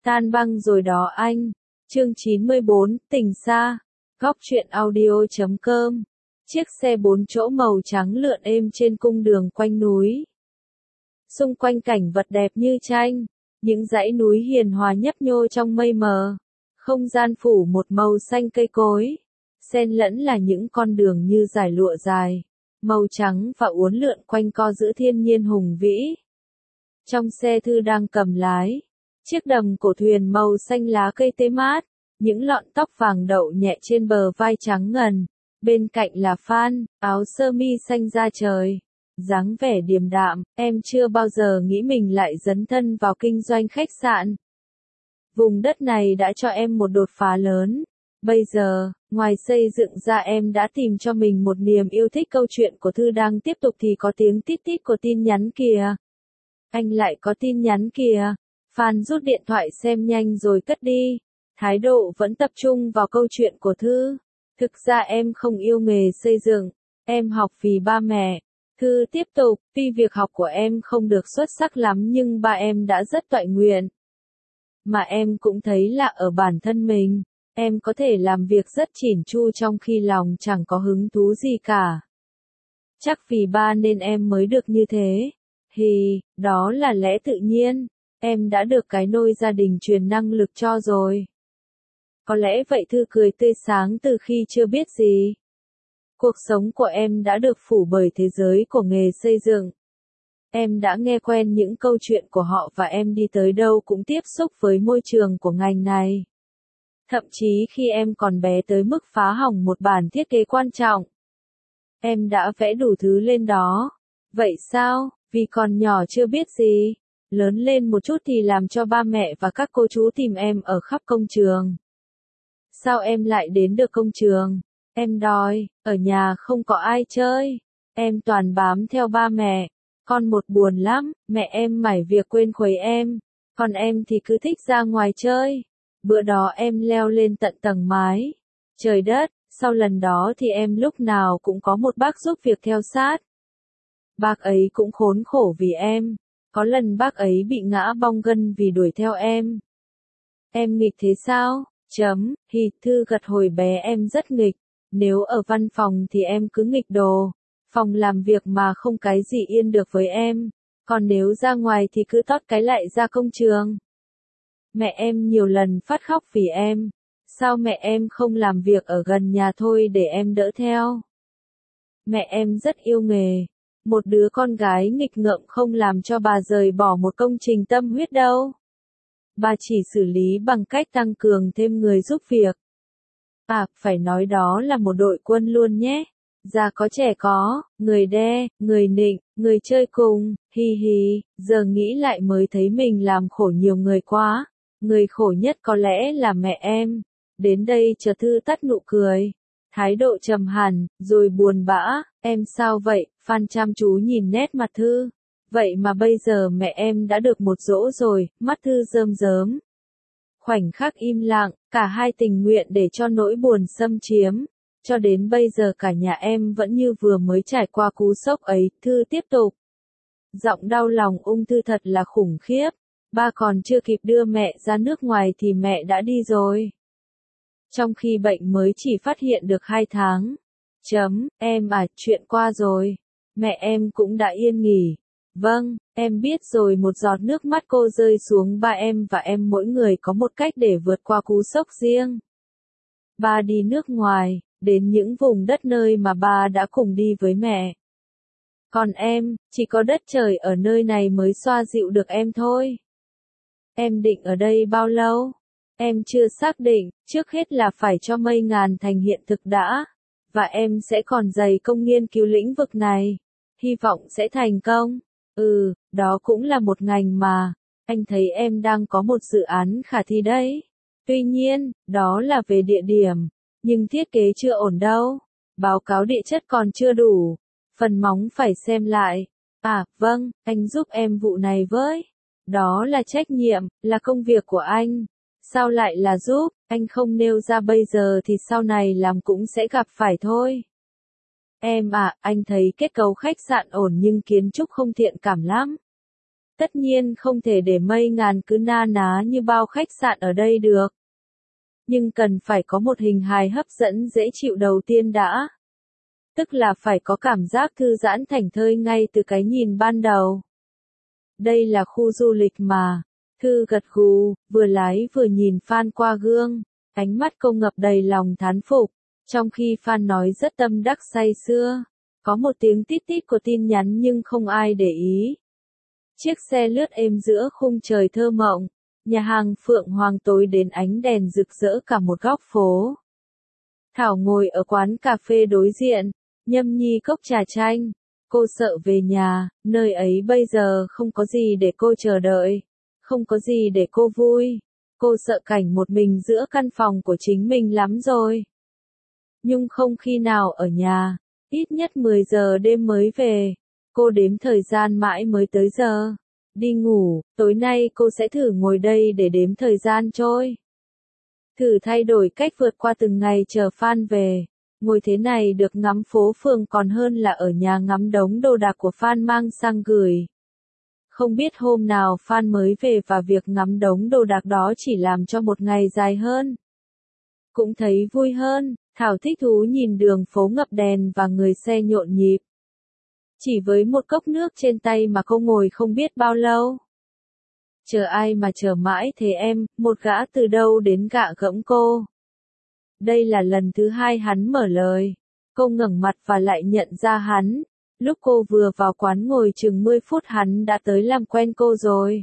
Tan băng rồi đó anh. Chương 94, tình xa. Góc truyện audio.com. Chiếc xe 4 chỗ màu trắng lượn êm trên cung đường quanh núi. Xung quanh cảnh vật đẹp như tranh, những dãy núi hiền hòa nhấp nhô trong mây mờ. Không gian phủ một màu xanh cây cối, xen lẫn là những con đường như dải lụa dài, màu trắng và uốn lượn quanh co giữa thiên nhiên hùng vĩ. Trong xe Thư đang cầm lái, chiếc đầm cổ thuyền màu xanh lá cây tê mát, những lọn tóc vàng đậu nhẹ trên bờ vai trắng ngần, bên cạnh là Phan, áo sơ mi xanh da trời, dáng vẻ điềm đạm. Em chưa bao giờ nghĩ mình lại dấn thân vào kinh doanh khách sạn. Vùng đất này đã cho em một đột phá lớn. Bây giờ, ngoài xây dựng ra em đã tìm cho mình một niềm yêu thích. Câu chuyện của Thư đang tiếp tục thì có tiếng tít tít của tin nhắn kìa. Anh lại có tin nhắn kìa. Phan rút điện thoại xem nhanh rồi cất đi. Thái độ vẫn tập trung vào câu chuyện của Thư. Thực ra em không yêu nghề xây dựng. Em học vì ba mẹ. Thư tiếp tục, tuy việc học của em không được xuất sắc lắm nhưng ba em đã rất toại nguyện. Mà em cũng thấy là ở bản thân mình, em có thể làm việc rất chỉn chu trong khi lòng chẳng có hứng thú gì cả. Chắc vì ba nên em mới được như thế. Đó là lẽ tự nhiên. Em đã được cái nôi gia đình truyền năng lực cho rồi. Có lẽ vậy. Thư cười tươi sáng từ khi chưa biết gì. Cuộc sống của em đã được phủ bởi thế giới của nghề xây dựng. Em đã nghe quen những câu chuyện của họ và em đi tới đâu cũng tiếp xúc với môi trường của ngành này. Thậm chí khi em còn bé tới mức phá hỏng một bản thiết kế quan trọng. Em đã vẽ đủ thứ lên đó. Vậy sao? Vì còn nhỏ chưa biết gì. Lớn lên một chút thì làm cho ba mẹ và các cô chú tìm em ở khắp công trường. Sao em lại đến được công trường? Em đòi, ở nhà không có ai chơi. Em toàn bám theo ba mẹ. Con một buồn lắm, mẹ em mải việc quên khuấy em. Còn em thì cứ thích ra ngoài chơi. Bữa đó em leo lên tận tầng mái. Trời đất, sau lần đó thì em lúc nào cũng có một bác giúp việc theo sát. Bác ấy cũng khốn khổ vì em. Có lần bác ấy bị ngã bong gân vì đuổi theo em. Em nghịch thế sao? Thư gật hồi bé em rất nghịch. Nếu ở văn phòng thì em cứ nghịch đồ. Phòng làm việc mà không cái gì yên được với em. Còn nếu ra ngoài thì cứ tót cái lại ra công trường. Mẹ em nhiều lần phát khóc vì em. Sao mẹ em không làm việc ở gần nhà thôi để em đỡ theo? Mẹ em rất yêu nghề. Một đứa con gái nghịch ngợm không làm cho bà rời bỏ một công trình tâm huyết đâu. Bà chỉ xử lý bằng cách tăng cường thêm người giúp việc. Phải nói đó là một đội quân luôn nhé. Già có trẻ có, người đe, người nịnh, người chơi cùng, giờ nghĩ lại mới thấy mình làm khổ nhiều người quá. Người khổ nhất có lẽ là mẹ em. Đến đây chờ Thư tắt nụ cười. Thái độ trầm hẳn, rồi buồn bã. Em sao vậy? Phan chăm chú nhìn nét mặt Thư. Vậy mà bây giờ mẹ em đã được một dỗ rồi, mắt Thư rơm rớm. Khoảnh khắc im lặng, cả hai tình nguyện để cho nỗi buồn xâm chiếm. Cho đến bây giờ cả nhà em vẫn như vừa mới trải qua cú sốc ấy. Thư tiếp tục. Giọng đau lòng ung thư thật là khủng khiếp. Ba còn chưa kịp đưa mẹ ra nước ngoài thì mẹ đã đi rồi. Trong khi bệnh mới chỉ phát hiện được 2 tháng. Chuyện qua rồi. Mẹ em cũng đã yên nghỉ. Vâng, em biết rồi. Một giọt nước mắt cô rơi xuống. Ba em và em mỗi người có một cách để vượt qua cú sốc riêng. Ba đi nước ngoài, đến những vùng đất nơi mà ba đã cùng đi với mẹ. Còn em, chỉ có đất trời ở nơi này mới xoa dịu được em thôi. Em định ở đây bao lâu? Em chưa xác định, trước hết là phải cho mây ngàn thành hiện thực đã. Và em sẽ còn dày công nghiên cứu lĩnh vực này. Hy vọng sẽ thành công. Đó cũng là một ngành mà. Anh thấy em đang có một dự án khả thi đấy. Tuy nhiên, đó là về địa điểm. Nhưng thiết kế chưa ổn đâu. Báo cáo địa chất còn chưa đủ. Phần móng phải xem lại. Vâng, anh giúp em vụ này với. Đó là trách nhiệm, là công việc của anh. Sao lại là giúp, anh không nêu ra bây giờ thì sau này làm cũng sẽ gặp phải thôi. Em anh thấy kết cấu khách sạn ổn nhưng kiến trúc không thiện cảm lắm. Tất nhiên không thể để mây ngàn cứ na ná như bao khách sạn ở đây được. Nhưng cần phải có một hình hài hấp dẫn dễ chịu đầu tiên đã. Tức là phải có cảm giác thư giãn thảnh thơi ngay từ cái nhìn ban đầu. Đây là khu du lịch mà. Thư gật gù, vừa lái vừa nhìn Phan qua gương. Ánh mắt cô ngập đầy lòng thán phục. Trong khi Phan nói rất tâm đắc say sưa. Có một tiếng tít tít của tin nhắn nhưng không ai để ý. Chiếc xe lướt êm giữa khung trời thơ mộng. Nhà hàng Phượng Hoàng tối đến ánh đèn rực rỡ cả một góc phố. Thảo ngồi ở quán cà phê đối diện, nhâm nhi cốc trà chanh. Cô sợ về nhà, nơi ấy bây giờ không có gì để cô chờ đợi. Không có gì để cô vui. Cô sợ cảnh một mình giữa căn phòng của chính mình lắm rồi. Nhung không khi nào ở nhà, ít nhất 10 giờ đêm mới về. Cô đếm thời gian mãi mới tới giờ. Đi ngủ, tối nay cô sẽ thử ngồi đây để đếm thời gian trôi. Thử thay đổi cách vượt qua từng ngày chờ Phan về. Ngồi thế này được ngắm phố phường còn hơn là ở nhà ngắm đống đồ đạc của Phan mang sang gửi. Không biết hôm nào Phan mới về và việc ngắm đống đồ đạc đó chỉ làm cho một ngày dài hơn. Cũng thấy vui hơn, Thảo thích thú nhìn đường phố ngập đèn và người xe nhộn nhịp. Chỉ với một cốc nước trên tay mà cô ngồi không biết bao lâu. Chờ ai mà chờ mãi thế em, một gã từ đâu đến gạ gẫm cô. Đây là lần thứ hai hắn mở lời. Cô ngẩng mặt và lại nhận ra hắn. Lúc cô vừa vào quán ngồi chừng 10 phút hắn đã tới làm quen cô rồi.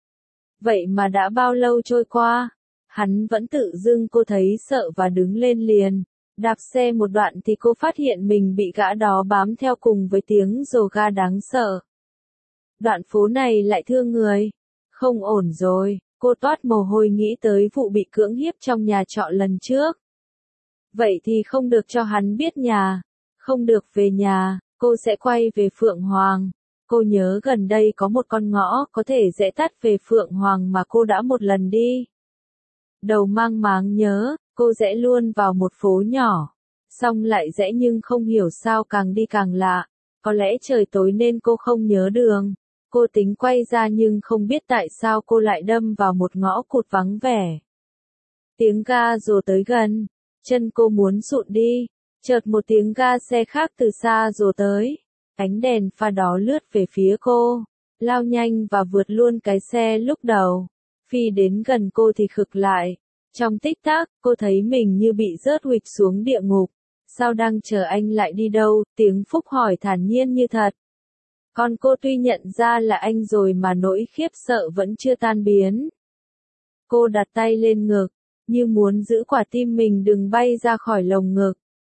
Vậy mà đã bao lâu trôi qua? Hắn vẫn tự dưng cô thấy sợ và đứng lên liền. Đạp xe một đoạn thì cô phát hiện mình bị gã đó bám theo cùng với tiếng rồ ga đáng sợ. Đoạn phố này lại thương người. Không ổn rồi, cô toát mồ hôi nghĩ tới vụ bị cưỡng hiếp trong nhà trọ lần trước. Vậy thì không được cho hắn biết nhà, không được về nhà, cô sẽ quay về Phượng Hoàng. Cô nhớ gần đây có một con ngõ có thể rẽ tắt về Phượng Hoàng mà cô đã một lần đi. Đầu mang máng nhớ, cô rẽ luôn vào một phố nhỏ. Xong lại rẽ nhưng không hiểu sao càng đi càng lạ. Có lẽ trời tối nên cô không nhớ đường. Cô tính quay ra nhưng không biết tại sao cô lại đâm vào một ngõ cụt vắng vẻ. Tiếng ga rồ tới gần. Chân cô muốn sụt đi. Chợt một tiếng ga xe khác từ xa rồ tới. Ánh đèn pha đó lướt về phía cô. Lao nhanh và vượt luôn cái xe lúc đầu. Phi đến gần cô thì khựng lại. Trong tích tắc, cô thấy mình như bị rớt huỵch xuống địa ngục. Sao đang chờ anh lại đi đâu? Tiếng Phúc hỏi thản nhiên như thật. Còn cô tuy nhận ra là anh rồi mà nỗi khiếp sợ vẫn chưa tan biến. Cô đặt tay lên ngực, như muốn giữ quả tim mình đừng bay ra khỏi lồng ngực.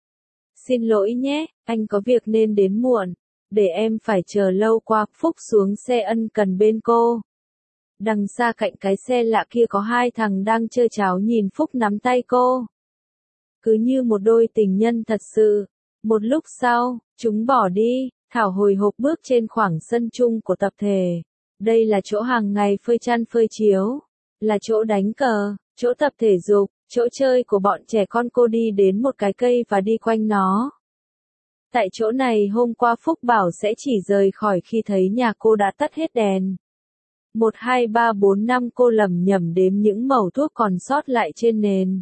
Xin lỗi nhé, anh có việc nên đến muộn. Để em phải chờ lâu quá. Phúc xuống xe ân cần bên cô. Đằng xa cạnh cái xe lạ kia có hai thằng đang chơi cháo nhìn Phúc nắm tay cô. Cứ như một đôi tình nhân thật sự. Một lúc sau, chúng bỏ đi. Thảo hồi hộp bước trên khoảng sân chung của tập thể. Đây là chỗ hàng ngày phơi chăn phơi chiếu. Là chỗ đánh cờ, chỗ tập thể dục, chỗ chơi của bọn trẻ con. Cô đi đến một cái cây và đi quanh nó. Tại chỗ này hôm qua Phúc bảo sẽ chỉ rời khỏi khi thấy nhà cô đã tắt hết đèn. 1, 2, 3, 4, 5 cô lẩm nhẩm đếm những mẩu thuốc còn sót lại trên nền.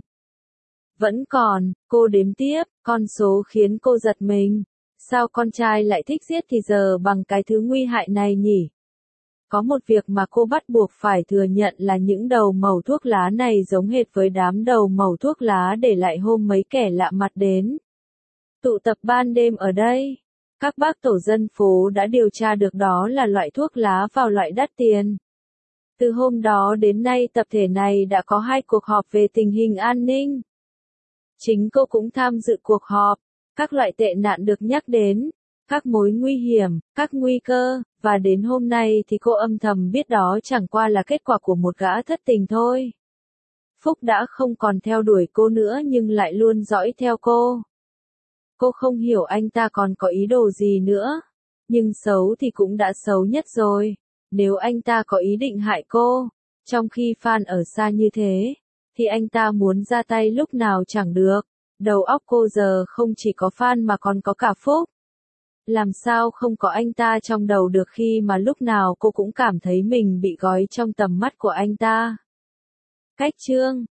Vẫn còn, cô đếm tiếp, con số khiến cô giật mình. Sao con trai lại thích giết thì giờ bằng cái thứ nguy hại này nhỉ? Có một việc mà cô bắt buộc phải thừa nhận là những đầu mẩu thuốc lá này giống hệt với đám đầu mẩu thuốc lá để lại hôm mấy kẻ lạ mặt đến. Tụ tập ban đêm ở đây. Các bác tổ dân phố đã điều tra được đó là loại thuốc lá vào loại đắt tiền. Từ hôm đó đến nay tập thể này đã có 2 cuộc họp về tình hình an ninh. Chính cô cũng tham dự cuộc họp. Các loại tệ nạn được nhắc đến, các mối nguy hiểm, các nguy cơ, và đến hôm nay thì cô âm thầm biết đó chẳng qua là kết quả của một gã thất tình thôi. Phúc đã không còn theo đuổi cô nữa nhưng lại luôn dõi theo cô. Cô không hiểu anh ta còn có ý đồ gì nữa. Nhưng xấu thì cũng đã xấu nhất rồi. Nếu anh ta có ý định hại cô, trong khi Phan ở xa như thế, thì anh ta muốn ra tay lúc nào chẳng được. Đầu óc cô giờ không chỉ có Phan mà còn có cả Phúc. làm sao không có anh ta trong đầu được khi mà lúc nào cô cũng cảm thấy mình bị gói trong tầm mắt của anh ta. Cách chương